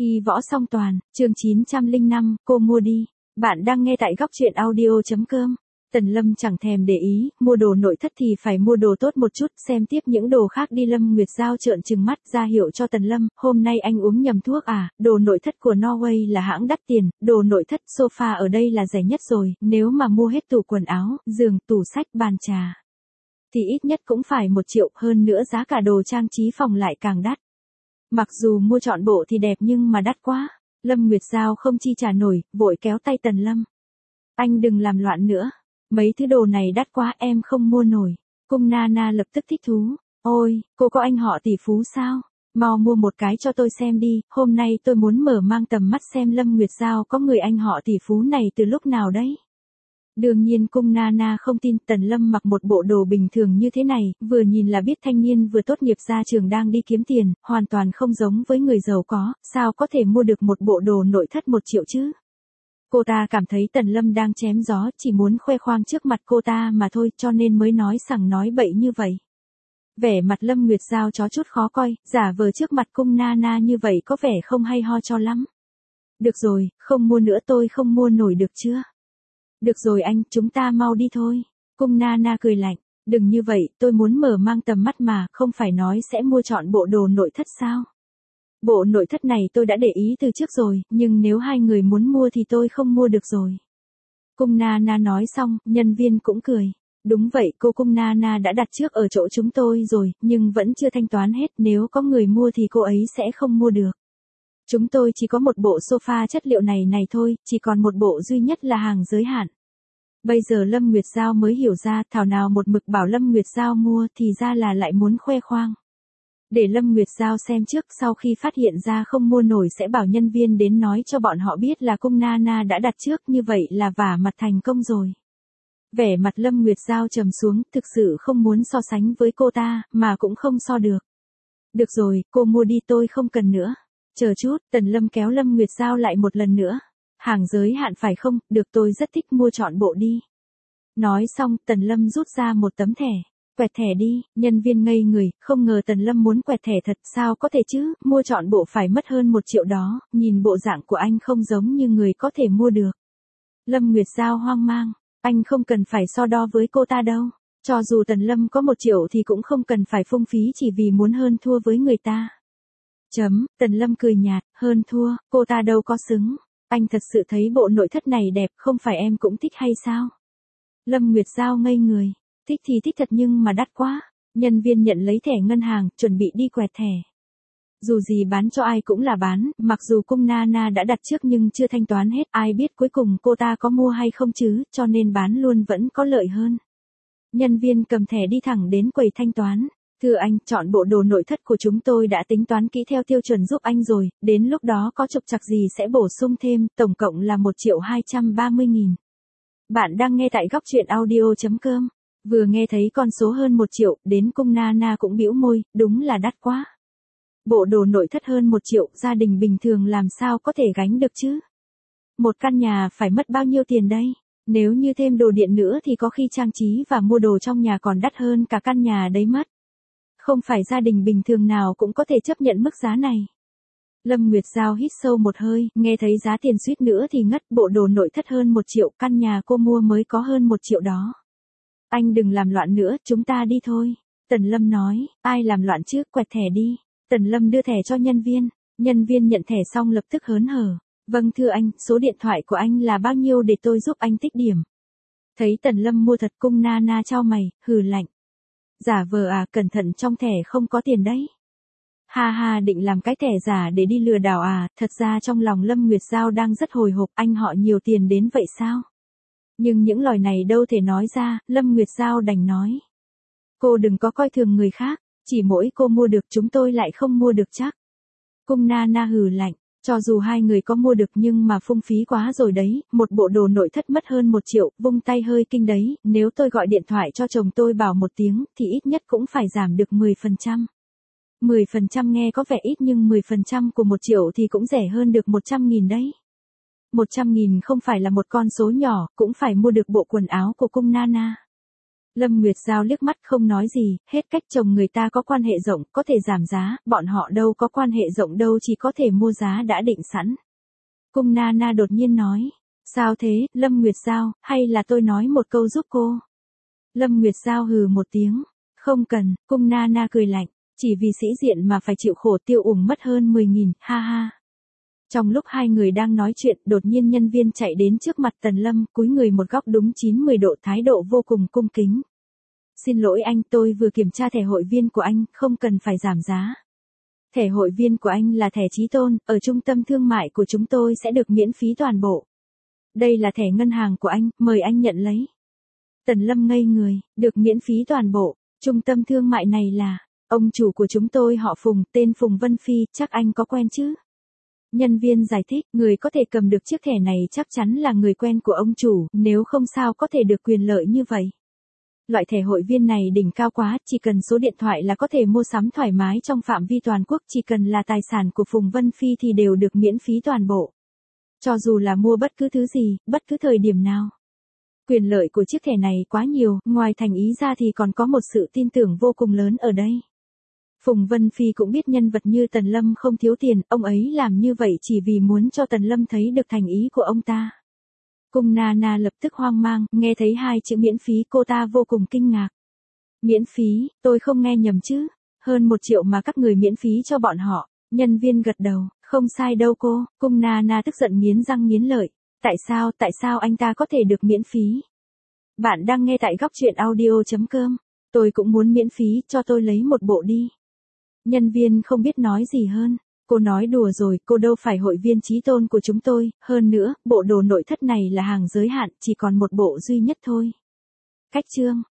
Y võ song toàn, chương 905, cô mua đi. Bạn đang nghe tại góc truyện audio.com. Tần Lâm chẳng thèm để ý, mua đồ nội thất thì phải mua đồ tốt một chút, xem tiếp những đồ khác đi. Lâm Nguyệt Giao trợn trừng mắt ra hiệu cho Tần Lâm, hôm nay anh uống nhầm thuốc à, đồ nội thất của Norway là hãng đắt tiền, đồ nội thất sofa ở đây là rẻ nhất rồi, nếu mà mua hết tủ quần áo, giường, tủ sách, bàn trà thì ít nhất cũng phải 1 triệu, hơn nữa giá cả đồ trang trí phòng lại càng đắt. Mặc dù mua trọn bộ thì đẹp nhưng mà đắt quá. Lâm Nguyệt Giao không chi trả nổi, vội kéo tay Tần Lâm. Anh đừng làm loạn nữa. Mấy thứ đồ này đắt quá, em không mua nổi. Cung Nana lập tức thích thú. Ôi, cô có anh họ tỷ phú sao? Mau mua một cái cho tôi xem đi, hôm nay tôi muốn mở mang tầm mắt xem Lâm Nguyệt Giao có người anh họ tỷ phú này từ lúc nào đấy. Đương nhiên Cung Nana không tin. Tần Lâm mặc một bộ đồ bình thường như thế này, vừa nhìn là biết thanh niên vừa tốt nghiệp ra trường đang đi kiếm tiền, hoàn toàn không giống với người giàu có, sao có thể mua được một bộ đồ nội thất 1 triệu chứ? Cô ta cảm thấy Tần Lâm đang chém gió, chỉ muốn khoe khoang trước mặt cô ta mà thôi, cho nên mới nói sằng nói bậy như vậy. Vẻ mặt Lâm Nguyệt Giao có chút khó coi, giả vờ trước mặt Cung Nana như vậy có vẻ không hay ho cho lắm. Được rồi, không mua nữa, tôi không mua nổi được chưa? Được rồi anh, chúng ta mau đi thôi. Cung Nana cười lạnh, đừng như vậy, tôi muốn mở mang tầm mắt mà, không phải nói sẽ mua trọn bộ đồ nội thất sao? Bộ nội thất này tôi đã để ý từ trước rồi, nhưng nếu hai người muốn mua thì tôi không mua được rồi. Cung Nana nói xong, nhân viên cũng cười. Đúng vậy, cô Cung Nana đã đặt trước ở chỗ chúng tôi rồi, nhưng vẫn chưa thanh toán hết, nếu có người mua thì cô ấy sẽ không mua được. Chúng tôi chỉ có một bộ sofa chất liệu này thôi, chỉ còn một bộ duy nhất là hàng giới hạn. Bây giờ Lâm Nguyệt Giao mới hiểu ra, thảo nào một mực bảo Lâm Nguyệt Giao mua thì ra là lại muốn khoe khoang. Để Lâm Nguyệt Giao xem trước, sau khi phát hiện ra không mua nổi sẽ bảo nhân viên đến nói cho bọn họ biết là Cung Nana đã đặt trước, như vậy là vả mặt thành công rồi. Vẻ mặt Lâm Nguyệt Giao trầm xuống, thực sự không muốn so sánh với cô ta, mà cũng không so được. Được rồi, cô mua đi, tôi không cần nữa. Chờ chút, Tần Lâm kéo Lâm Nguyệt Giao lại một lần nữa. Hàng giới hạn phải không? Được, tôi rất thích, mua trọn bộ đi. Nói xong, Tần Lâm rút ra một tấm thẻ. Quẹt thẻ đi. Nhân viên ngây người, không ngờ Tần Lâm muốn quẹt thẻ thật, sao có thể chứ, mua trọn bộ phải mất hơn 1 triệu đó, nhìn bộ dạng của anh không giống như người có thể mua được. Lâm Nguyệt Giao hoang mang, anh không cần phải so đo với cô ta đâu. Cho dù Tần Lâm có 1 triệu thì cũng không cần phải phung phí chỉ vì muốn hơn thua với người ta. Tần Lâm cười nhạt, hơn thua, cô ta đâu có xứng. Anh thật sự thấy bộ nội thất này đẹp, không phải em cũng thích hay sao? Lâm Nguyệt Giao ngây người, thích thì thích thật nhưng mà đắt quá. Nhân viên nhận lấy thẻ ngân hàng, chuẩn bị đi quẹt thẻ. Dù gì bán cho ai cũng là bán, mặc dù Cung Nana đã đặt trước nhưng chưa thanh toán hết, ai biết cuối cùng cô ta có mua hay không chứ, cho nên bán luôn vẫn có lợi hơn. Nhân viên cầm thẻ đi thẳng đến quầy thanh toán. Thưa anh, chọn bộ đồ nội thất của chúng tôi đã tính toán kỹ theo tiêu chuẩn giúp anh rồi, đến lúc đó có trục trặc gì sẽ bổ sung thêm, tổng cộng là 1.230.000. Bạn đang nghe tại góc truyện audio.com. Vừa nghe thấy con số hơn 1 triệu, đến Cung Nana cũng bĩu môi, đúng là đắt quá. Bộ đồ nội thất hơn 1 triệu, gia đình bình thường làm sao có thể gánh được chứ? Một căn nhà phải mất bao nhiêu tiền đây? Nếu như thêm đồ điện nữa thì có khi trang trí và mua đồ trong nhà còn đắt hơn cả căn nhà đấy mất. Không phải gia đình bình thường nào cũng có thể chấp nhận mức giá này. Lâm Nguyệt Giao hít sâu một hơi, nghe thấy giá tiền suýt nữa thì ngất, bộ đồ nội thất hơn 1 triệu, căn nhà cô mua mới có hơn 1 triệu đó. Anh đừng làm loạn nữa, chúng ta đi thôi. Tần Lâm nói, ai làm loạn chứ, quẹt thẻ đi. Tần Lâm đưa thẻ cho nhân viên nhận thẻ xong lập tức hớn hở. Vâng thưa anh, số điện thoại của anh là bao nhiêu để tôi giúp anh tích điểm. Thấy Tần Lâm mua thật, Cung Nana chau mày, hừ lạnh. Giả vờ à, cẩn thận trong thẻ không có tiền đấy. Ha ha, định làm cái thẻ giả để đi lừa đảo à, thật ra trong lòng Lâm Nguyệt Giao đang rất hồi hộp, anh họ nhiều tiền đến vậy sao? Nhưng những lời này đâu thể nói ra, Lâm Nguyệt Giao đành nói. Cô đừng có coi thường người khác, chỉ mỗi cô mua được chúng tôi lại không mua được chắc. Cung Nana hừ lạnh, cho dù hai người có mua được nhưng mà phung phí quá rồi đấy, một bộ đồ nội thất mất hơn 1 triệu, vung tay hơi kinh đấy, nếu tôi gọi điện thoại cho chồng tôi bảo 1 tiếng thì ít nhất cũng phải giảm được 10%. 10% nghe có vẻ ít nhưng 10% của 1 triệu thì cũng rẻ hơn được 100.000 đấy. 100.000 không phải là một con số nhỏ, cũng phải mua được bộ quần áo của Cung Nana. Lâm Nguyệt Giao liếc mắt không nói gì, hết cách, chồng người ta có quan hệ rộng, có thể giảm giá, bọn họ đâu có quan hệ rộng đâu, chỉ có thể mua giá đã định sẵn. Cung Nana đột nhiên nói, sao thế, Lâm Nguyệt Giao, hay là tôi nói một câu giúp cô? Lâm Nguyệt Giao hừ một tiếng, không cần, Cung Nana cười lạnh, chỉ vì sĩ diện mà phải chịu khổ, Tiêu Ủng mất hơn 10.000, ha ha. Trong lúc hai người đang nói chuyện, đột nhiên nhân viên chạy đến trước mặt Tần Lâm, cúi người một góc đúng 90 độ, thái độ vô cùng cung kính. Xin lỗi anh, tôi vừa kiểm tra thẻ hội viên của anh, không cần phải giảm giá. Thẻ hội viên của anh là thẻ Chí Tôn, ở trung tâm thương mại của chúng tôi sẽ được miễn phí toàn bộ. Đây là thẻ ngân hàng của anh, mời anh nhận lấy. Tần Lâm ngây người, được miễn phí toàn bộ, trung tâm thương mại này là, ông chủ của chúng tôi họ Phùng, tên Phùng Vân Phi, chắc anh có quen chứ? Nhân viên giải thích, người có thể cầm được chiếc thẻ này chắc chắn là người quen của ông chủ, nếu không sao có thể được quyền lợi như vậy. Loại thẻ hội viên này đỉnh cao quá, chỉ cần số điện thoại là có thể mua sắm thoải mái trong phạm vi toàn quốc, chỉ cần là tài sản của Phùng Vân Phi thì đều được miễn phí toàn bộ. Cho dù là mua bất cứ thứ gì, bất cứ thời điểm nào. Quyền lợi của chiếc thẻ này quá nhiều, ngoài thành ý ra thì còn có một sự tin tưởng vô cùng lớn ở đây. Phùng Vân Phi cũng biết nhân vật như Tần Lâm không thiếu tiền, ông ấy làm như vậy chỉ vì muốn cho Tần Lâm thấy được thành ý của ông ta. Cung Nana lập tức hoang mang, nghe thấy hai chữ miễn phí cô ta vô cùng kinh ngạc. Miễn phí, tôi không nghe nhầm chứ, hơn 1 triệu mà các người miễn phí cho bọn họ. Nhân viên gật đầu, không sai đâu cô, Cung Nana tức giận nghiến răng nghiến lợi. Tại sao anh ta có thể được miễn phí? Bạn đang nghe tại góc truyện audio.com, tôi cũng muốn miễn phí, cho tôi lấy một bộ đi. Nhân viên không biết nói gì hơn. Cô nói đùa rồi, cô đâu phải hội viên Chí Tôn của chúng tôi, hơn nữa, bộ đồ nội thất này là hàng giới hạn, chỉ còn một bộ duy nhất thôi. Cách chương